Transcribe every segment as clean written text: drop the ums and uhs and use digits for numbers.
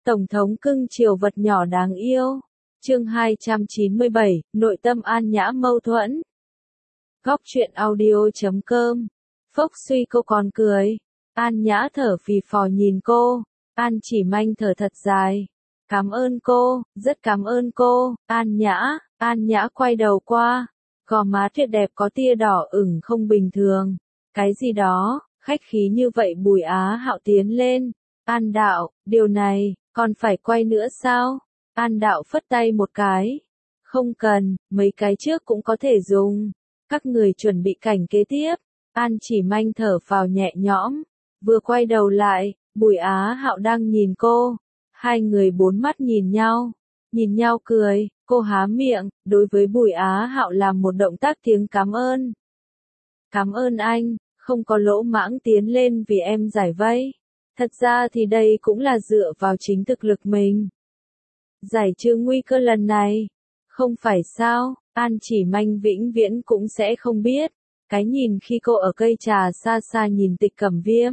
Tổng thống cưng chiều vật nhỏ đáng yêu. Chương 297, nội tâm An Nhã mâu thuẫn. Góc truyện audio.com. Phốc suy cô còn cười. An Nhã thở phì phò nhìn cô. An Chỉ Manh thở thật dài. Cảm ơn cô, rất cảm ơn cô, An Nhã. An Nhã quay đầu qua. Gò má tuyệt đẹp có tia đỏ ửng không bình thường. Cái gì đó, khách khí như vậy Bùi Á Hạo tiến lên. An Đạo, điều này, còn phải quay nữa sao? An Đạo phất tay một cái. Không cần, mấy cái trước cũng có thể dùng. Các người chuẩn bị cảnh kế tiếp. An Chỉ Manh thở phào nhẹ nhõm. Vừa quay đầu lại, Bùi Á Hạo đang nhìn cô. Hai người bốn mắt nhìn nhau cười. Cô há miệng, đối với Bùi Á Hạo làm một động tác tiếng cảm ơn. Cảm ơn anh, không có lỗ mãng tiến lên vì em giải vây. Thật ra thì đây cũng là dựa vào chính thực lực mình. Giải trừ nguy cơ lần này. Không phải sao, An Chỉ Manh vĩnh viễn cũng sẽ không biết. Cái nhìn khi cô ở cây trà xa xa nhìn Tịch Cẩm Viêm.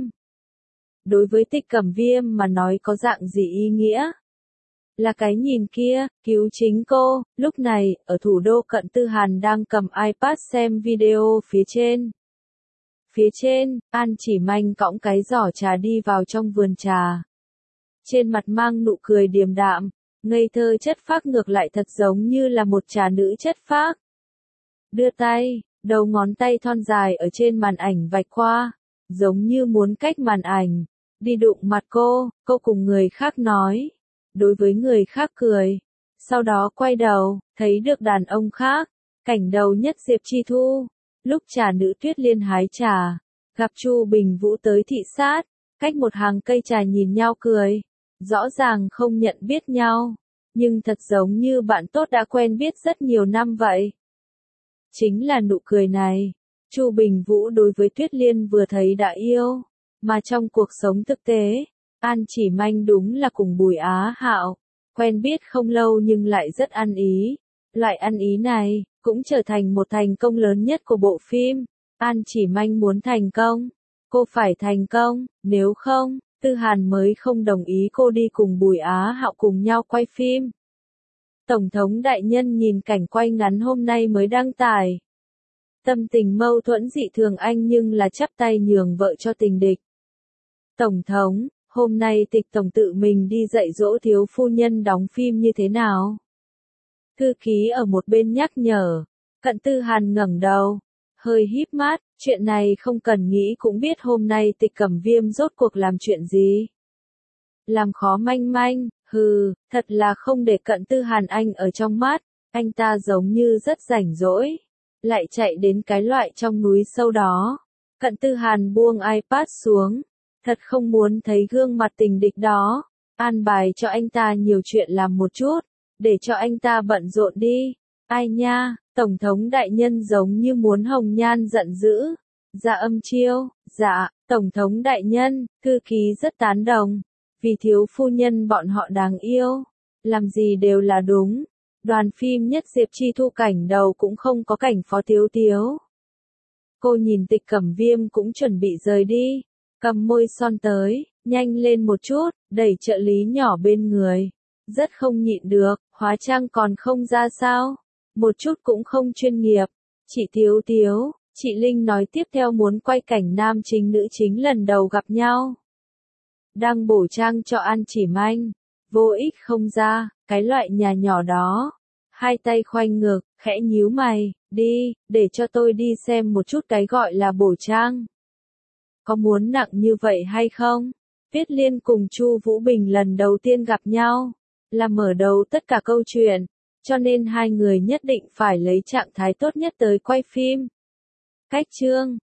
Đối với Tịch Cẩm Viêm mà nói có dạng gì ý nghĩa? Là cái nhìn kia, cứu chính cô. Lúc này, ở thủ đô Cận Tư Hàn đang cầm iPad xem video phía trên. Phía trên, An Chỉ Manh cõng cái giỏ trà đi vào trong vườn trà. Trên mặt mang nụ cười điềm đạm, ngây thơ chất phác ngược lại thật giống như là một trà nữ chất phác. Đưa tay, đầu ngón tay thon dài ở trên màn ảnh vạch qua, giống như muốn cách màn ảnh, đi đụng mặt cô cùng người khác nói. Đối với người khác cười. Sau đó quay đầu, thấy được đàn ông khác. Cảnh đầu nhất Diệp Chi Thu. Lúc trà nữ Tuyết Liên hái trà, gặp Chu Bình Vũ tới thị sát, cách một hàng cây trà nhìn nhau cười. Rõ ràng không nhận biết nhau, nhưng thật giống như bạn tốt đã quen biết rất nhiều năm vậy. Chính là nụ cười này, Chu Bình Vũ đối với Tuyết Liên vừa thấy đã yêu, mà trong cuộc sống thực tế, An Chỉ Manh đúng là cùng Bùi Á Hạo, quen biết không lâu nhưng lại rất ăn ý. Loại ăn ý này, cũng trở thành một thành công lớn nhất của bộ phim. An Chỉ Manh muốn thành công, cô phải thành công, nếu không, Tư Hàn mới không đồng ý cô đi cùng Bùi Á Hạo cùng nhau quay phim. Tổng thống đại nhân nhìn cảnh quay ngắn hôm nay mới đăng tải. Tâm tình mâu thuẫn dị thường anh nhưng là chắp tay nhường vợ cho tình địch. Tổng thống, hôm nay Tịch tổng tự mình đi dạy dỗ thiếu phu nhân đóng phim như thế nào? Thư ký ở một bên nhắc nhở. Cận Tư Hàn ngẩng đầu, hơi híp mắt, chuyện này không cần nghĩ cũng biết hôm nay Tịch Cẩm Viêm rốt cuộc làm chuyện gì. Làm khó manh manh, thật là không để Cận Tư Hàn anh ở trong mắt, anh ta giống như rất rảnh rỗi, lại chạy đến cái loại trong núi sâu đó. Cận Tư Hàn buông iPad xuống, thật không muốn thấy gương mặt tình địch đó, an bài cho anh ta nhiều chuyện làm một chút, để cho anh ta bận rộn đi. Ai nha, Tổng thống đại nhân giống như muốn hồng nhan giận dữ. Dạ Âm Chiêu, dạ, Tổng thống đại nhân, thư ký rất tán đồng. Vì thiếu phu nhân bọn họ đáng yêu, làm gì đều là đúng. Đoàn phim nhất Diệp Chi Thu cảnh đầu cũng không có cảnh Phó Tiếu Tiếu. Cô nhìn Tịch Cẩm Viêm cũng chuẩn bị rời đi, cầm môi son tới, nhanh lên một chút, đẩy trợ lý nhỏ bên người. Rất không nhịn được, hóa trang còn không ra sao? Một chút cũng không chuyên nghiệp. Chị Tiếu Tiếu, chị Linh nói tiếp theo muốn quay cảnh nam chính nữ chính lần đầu gặp nhau. Đang bổ trang cho An Chỉ Manh. Vô ích không ra, cái loại nhà nhỏ đó. Hai tay khoanh ngực, khẽ nhíu mày, đi, để cho tôi đi xem một chút cái gọi là bổ trang. Có muốn nặng như vậy hay không? Tuyết Liên cùng Chu Vũ Bình lần đầu tiên gặp nhau, là mở đầu tất cả câu chuyện, cho nên hai người nhất định phải lấy trạng thái tốt nhất tới quay phim. Cách chương